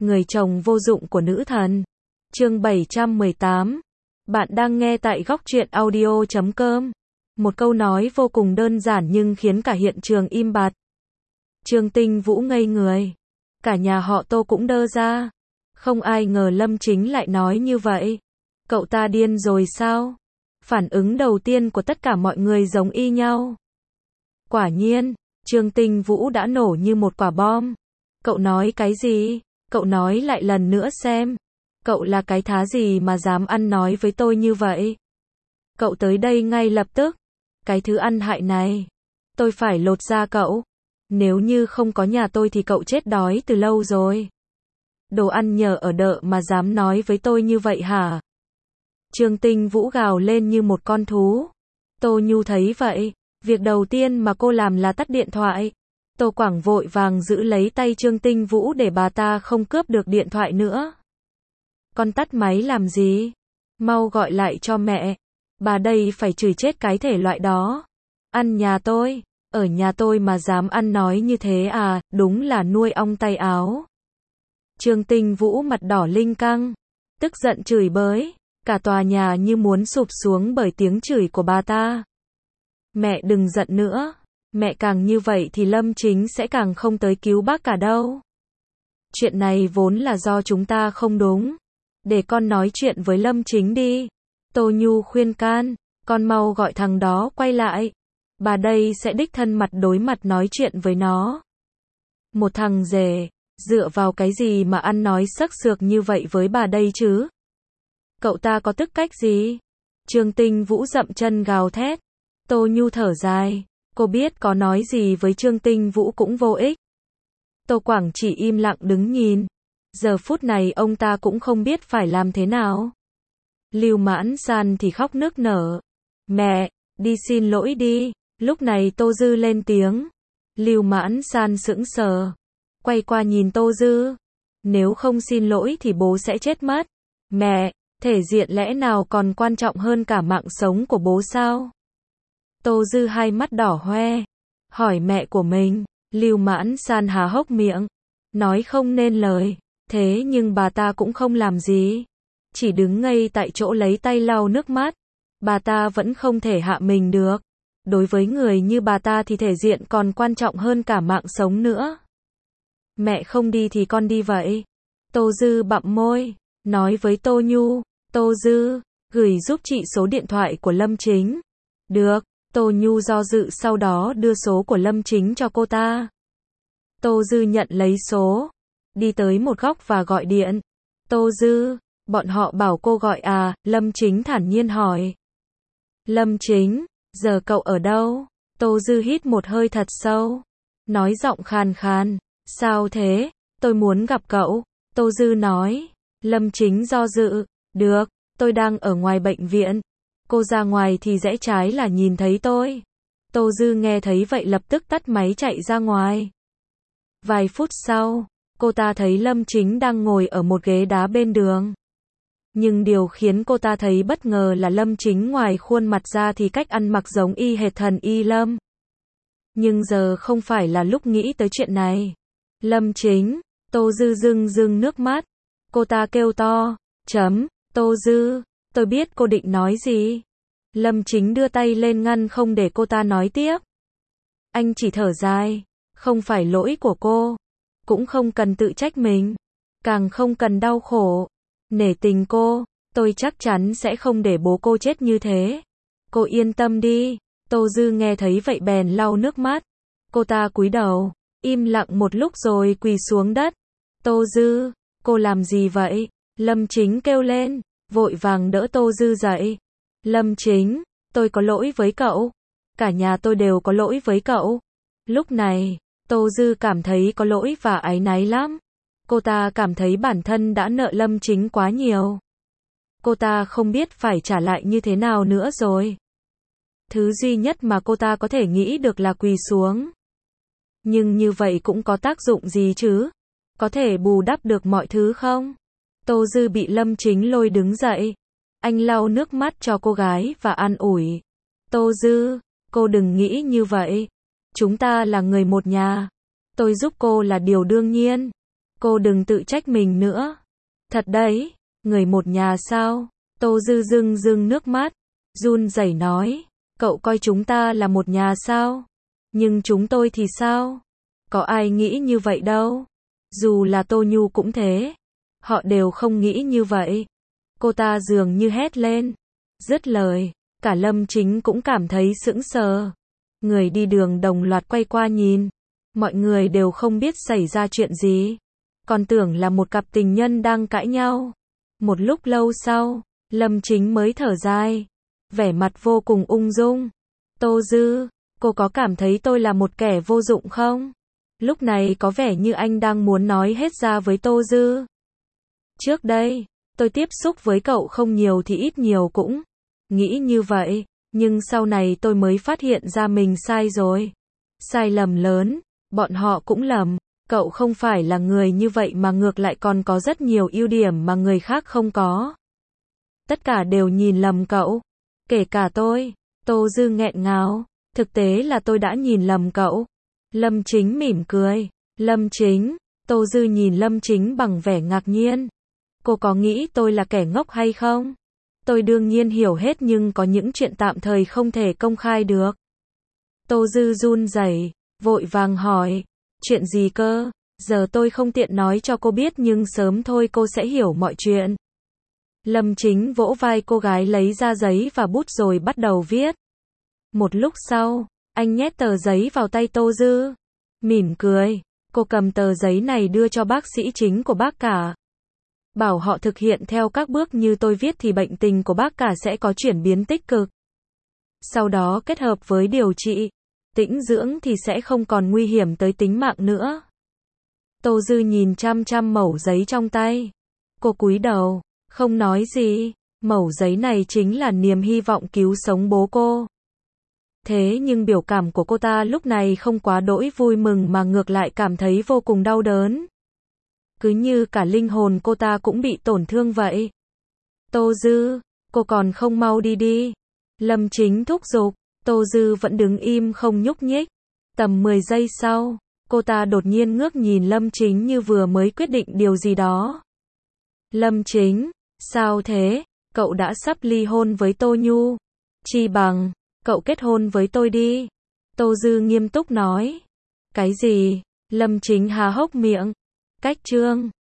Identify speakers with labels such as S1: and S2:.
S1: Người chồng vô dụng của nữ thần. Chương 718. Bạn đang nghe tại Góc Truyện Audio.com. Một câu nói vô cùng đơn giản nhưng khiến cả hiện trường im bặt. Trương Tinh Vũ ngây người. Cả nhà họ Tô cũng đơ ra. Không ai ngờ Lâm Chính lại nói như vậy. Cậu ta điên rồi sao? Phản ứng đầu tiên của tất cả mọi người giống y nhau. Quả nhiên, Trương Tinh Vũ đã nổ như một quả bom. Cậu nói cái gì? Cậu nói lại lần nữa xem. Cậu là cái thá gì mà dám ăn nói với tôi như vậy? Cậu tới đây ngay lập tức. Cái thứ ăn hại này. Tôi phải lột da cậu. Nếu như không có nhà tôi thì cậu chết đói từ lâu rồi. Đồ ăn nhờ ở đợ mà dám nói với tôi như vậy hả? Trương Tinh Vũ gào lên như một con thú. Tô Nhu thấy vậy. Việc đầu tiên mà cô làm là tắt điện thoại. Tô Quảng vội vàng giữ lấy tay Trương Tinh Vũ để bà ta không cướp được điện thoại nữa. Con tắt máy làm gì? Mau gọi lại cho mẹ. Bà đây phải chửi chết cái thể loại đó. Ăn nhà tôi, ở nhà tôi mà dám ăn nói như thế à, đúng là nuôi ong tay áo. Trương Tinh Vũ mặt đỏ linh căng, tức giận chửi bới, cả tòa nhà như muốn sụp xuống bởi tiếng chửi của bà ta. Mẹ đừng giận nữa, mẹ càng như vậy thì Lâm Chính sẽ càng không tới cứu bác cả đâu. Chuyện này vốn là do chúng ta không đúng. Để con nói chuyện với Lâm Chính đi. Tô Nhu khuyên can, con mau gọi thằng đó quay lại. Bà đây sẽ đích thân mặt đối mặt nói chuyện với nó. Một thằng rể, dựa vào cái gì mà ăn nói sắc sược như vậy với bà đây chứ? Cậu ta có tức cách gì? Trương Tinh Vũ dậm chân gào thét. Tô Nhu thở dài, cô biết có nói gì với Trương Tinh Vũ cũng vô ích. Tô Quảng chỉ im lặng đứng nhìn. Giờ phút này ông ta cũng không biết phải làm thế nào. Lưu Mãn San thì khóc nức nở. Mẹ, đi xin lỗi đi. Lúc này Tô Dư lên tiếng. Lưu Mãn San sững sờ. Quay qua nhìn Tô Dư. Nếu không xin lỗi thì bố sẽ chết mất. Mẹ, thể diện lẽ nào còn quan trọng hơn cả mạng sống của bố sao? Tô Dư hai mắt đỏ hoe. Hỏi mẹ của mình. Lưu Mãn San há hốc miệng. Nói không nên lời. Thế nhưng bà ta cũng không làm gì. Chỉ đứng ngây tại chỗ lấy tay lau nước mắt. Bà ta vẫn không thể hạ mình được. Đối với người như bà ta thì thể diện còn quan trọng hơn cả mạng sống nữa. Mẹ không đi thì con đi vậy. Tô Dư bặm môi. Nói với Tô Nhu. Tô Dư, gửi giúp chị số điện thoại của Lâm Chính. Được. Tô Nhu do dự sau đó đưa số của Lâm Chính cho cô ta. Tô Dư nhận lấy số. Đi tới một góc và gọi điện. Tô Dư, bọn họ bảo cô gọi à? Lâm Chính thản nhiên hỏi. Lâm Chính, giờ cậu ở đâu? Tô Dư hít một hơi thật sâu. Nói giọng khàn khàn. Sao thế? Tôi muốn gặp cậu. Tô Dư nói. Lâm Chính do dự. Được, tôi đang ở ngoài bệnh viện. Cô ra ngoài thì rẽ trái là nhìn thấy tôi. Tô Dư nghe thấy vậy lập tức tắt máy chạy ra ngoài. Vài phút sau, cô ta thấy Lâm Chính đang ngồi ở một ghế đá bên đường. Nhưng điều khiến cô ta thấy bất ngờ là Lâm Chính ngoài khuôn mặt ra thì cách ăn mặc giống y hệt thần y Lâm. Nhưng giờ không phải là lúc nghĩ tới chuyện này. Lâm Chính, Tô Dư rưng rưng nước mắt. Cô ta kêu to, Tô Dư, tôi biết cô định nói gì. Lâm Chính đưa tay lên ngăn không để cô ta nói tiếp. Anh chỉ thở dài, không phải lỗi của cô. Cũng không cần tự trách mình. Càng không cần đau khổ. Nể tình cô, tôi chắc chắn sẽ không để bố cô chết như thế. Cô yên tâm đi. Tô Dư nghe thấy vậy bèn lau nước mắt. Cô ta cúi đầu, im lặng một lúc rồi quỳ xuống đất. Tô Dư, cô làm gì vậy? Lâm Chính kêu lên, vội vàng đỡ Tô Dư dậy. Lâm Chính, tôi có lỗi với cậu. Cả nhà tôi đều có lỗi với cậu. Lúc này, Tô Dư cảm thấy có lỗi và áy náy lắm. Cô ta cảm thấy bản thân đã nợ Lâm Chính quá nhiều. Cô ta không biết phải trả lại như thế nào nữa rồi. Thứ duy nhất mà cô ta có thể nghĩ được là quỳ xuống. Nhưng như vậy cũng có tác dụng gì chứ? Có thể bù đắp được mọi thứ không? Tô Dư bị Lâm Chính lôi đứng dậy. Anh lau nước mắt cho cô gái và an ủi. Tô Dư, cô đừng nghĩ như vậy. Chúng ta là người một nhà. Tôi giúp cô là điều đương nhiên. cô đừng tự trách mình nữa. Thật đấy, người một nhà sao? Tô Dư rưng rưng nước mắt, run rẩy nói, cậu coi chúng ta là một nhà sao? Nhưng chúng tôi thì sao? Có ai nghĩ như vậy đâu. Dù là Tô Nhu cũng thế. Họ đều không nghĩ như vậy. Cô ta dường như hét lên. Dứt lời, cả Lâm Chính cũng cảm thấy sững sờ. Người đi đường đồng loạt quay qua nhìn. Mọi người đều không biết xảy ra chuyện gì. Còn tưởng là một cặp tình nhân đang cãi nhau. Một lúc lâu sau, Lâm Chính mới thở dài. Vẻ mặt vô cùng ung dung. Tô Dư, cô có cảm thấy tôi là một kẻ vô dụng không? Lúc này có vẻ như anh đang muốn nói hết ra với Tô Dư. Trước đây, tôi tiếp xúc với cậu không nhiều thì ít nhiều cũng nghĩ như vậy, nhưng sau này tôi mới phát hiện ra mình sai rồi. Sai lầm lớn, bọn họ cũng lầm. Cậu không phải là người như vậy mà ngược lại còn có rất nhiều ưu điểm mà người khác không có. Tất cả đều nhìn lầm cậu. Kể cả tôi. Tô Dư nghẹn ngào. Thực tế là tôi đã nhìn lầm cậu. Lâm Chính mỉm cười. Lâm Chính. Tô Dư nhìn Lâm Chính bằng vẻ ngạc nhiên. Cô có nghĩ tôi là kẻ ngốc hay không? Tôi đương nhiên hiểu hết nhưng có những chuyện tạm thời không thể công khai được. Tô Dư run rẩy, vội vàng hỏi. Chuyện gì cơ? Giờ tôi không tiện nói cho cô biết nhưng sớm thôi cô sẽ hiểu mọi chuyện. Lâm Chính vỗ vai cô gái lấy ra giấy và bút rồi bắt đầu viết. Một lúc sau, anh nhét tờ giấy vào tay Tô Dư. Mỉm cười, cô cầm tờ giấy này đưa cho bác sĩ chính của bác cả. Bảo họ thực hiện theo các bước như tôi viết thì bệnh tình của bác cả sẽ có chuyển biến tích cực. Sau đó kết hợp với điều trị, tĩnh dưỡng thì sẽ không còn nguy hiểm tới tính mạng nữa. Tô Dư nhìn chăm chăm mẩu giấy trong tay. Cô cúi đầu, không nói gì. Mẩu giấy này chính là niềm hy vọng cứu sống bố cô. Thế nhưng biểu cảm của cô ta lúc này không quá đỗi vui mừng mà ngược lại cảm thấy vô cùng đau đớn. Cứ như cả linh hồn cô ta cũng bị tổn thương vậy. Tô Dư, cô còn không mau đi đi. Lâm Chính thúc giục. Tô Dư vẫn đứng im không nhúc nhích. Tầm 10 giây sau, cô ta đột nhiên ngước nhìn Lâm Chính như vừa mới quyết định điều gì đó. Lâm Chính, sao thế? Cậu đã sắp ly hôn với Tô Nhu. Chi bằng, cậu kết hôn với tôi đi. Tô Dư nghiêm túc nói. Cái gì? Lâm Chính há hốc miệng. Cách chương